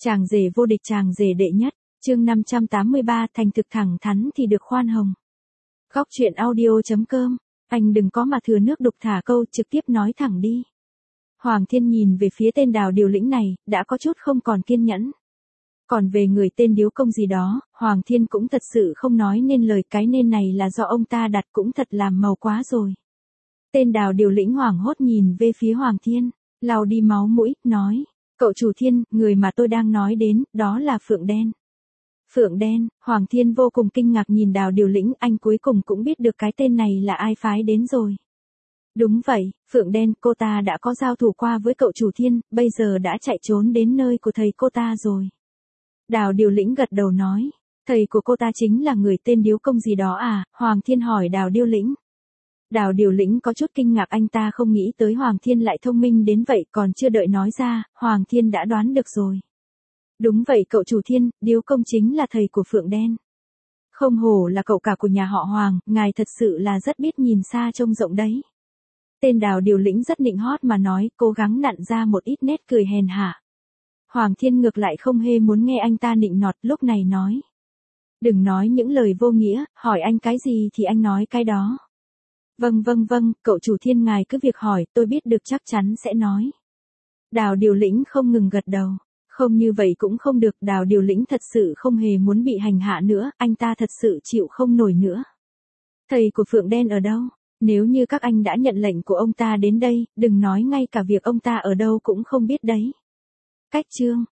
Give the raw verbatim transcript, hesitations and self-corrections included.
Chàng rể vô địch, chàng rể đệ nhất, chương năm trăm tám mươi ba, thành thực thẳng thắn thì được khoan hồng. Góc truyện audio chấm com, anh đừng có mà thừa nước đục thả câu, trực tiếp nói thẳng đi. Hoàng Thiên nhìn về phía tên Đào Điều Lĩnh này, đã có chút không còn kiên nhẫn. Còn về người tên Điếu Công gì đó, Hoàng Thiên cũng thật sự không nói nên lời, cái nên này là do ông ta đặt cũng thật làm màu quá rồi. Tên Đào Điều Lĩnh hoảng hốt nhìn về phía Hoàng Thiên, lau đi máu mũi, nói, cậu chủ Thiên, người mà tôi đang nói đến, đó là Phượng Đen. Phượng Đen, Hoàng Thiên vô cùng kinh ngạc nhìn Đào Điều Lĩnh, anh cuối cùng cũng biết được cái tên này là ai phái đến rồi. Đúng vậy, Phượng Đen, cô ta đã có giao thủ qua với cậu chủ Thiên, bây giờ đã chạy trốn đến nơi của thầy cô ta rồi. Đào Điều Lĩnh gật đầu nói, thầy của cô ta chính là người tên Điếu Công gì đó à? Hoàng Thiên hỏi Đào Điều Lĩnh. Đào Điều Lĩnh có chút kinh ngạc, anh ta không nghĩ tới Hoàng Thiên lại thông minh đến vậy, còn chưa đợi nói ra, Hoàng Thiên đã đoán được rồi. Đúng vậy cậu chủ Thiên, Điếu Công chính là thầy của Phượng Đen. Không hổ là cậu cả của nhà họ Hoàng, ngài thật sự là rất biết nhìn xa trông rộng đấy. Tên Đào Điều Lĩnh rất nịnh hót mà nói, cố gắng nặn ra một ít nét cười hèn hạ. Hoàng Thiên ngược lại không hề muốn nghe anh ta nịnh nọt, lúc này nói. Đừng nói những lời vô nghĩa, hỏi anh cái gì thì anh nói cái đó. Vâng vâng vâng, cậu chủ Thiên ngài cứ việc hỏi, tôi biết được chắc chắn sẽ nói. Đào Điều Lĩnh không ngừng gật đầu. Không như vậy cũng không được, Đào Điều Lĩnh thật sự không hề muốn bị hành hạ nữa, anh ta thật sự chịu không nổi nữa. Thầy của Phượng Đen ở đâu? Nếu như các anh đã nhận lệnh của ông ta đến đây, đừng nói ngay cả việc ông ta ở đâu cũng không biết đấy. Cách chương,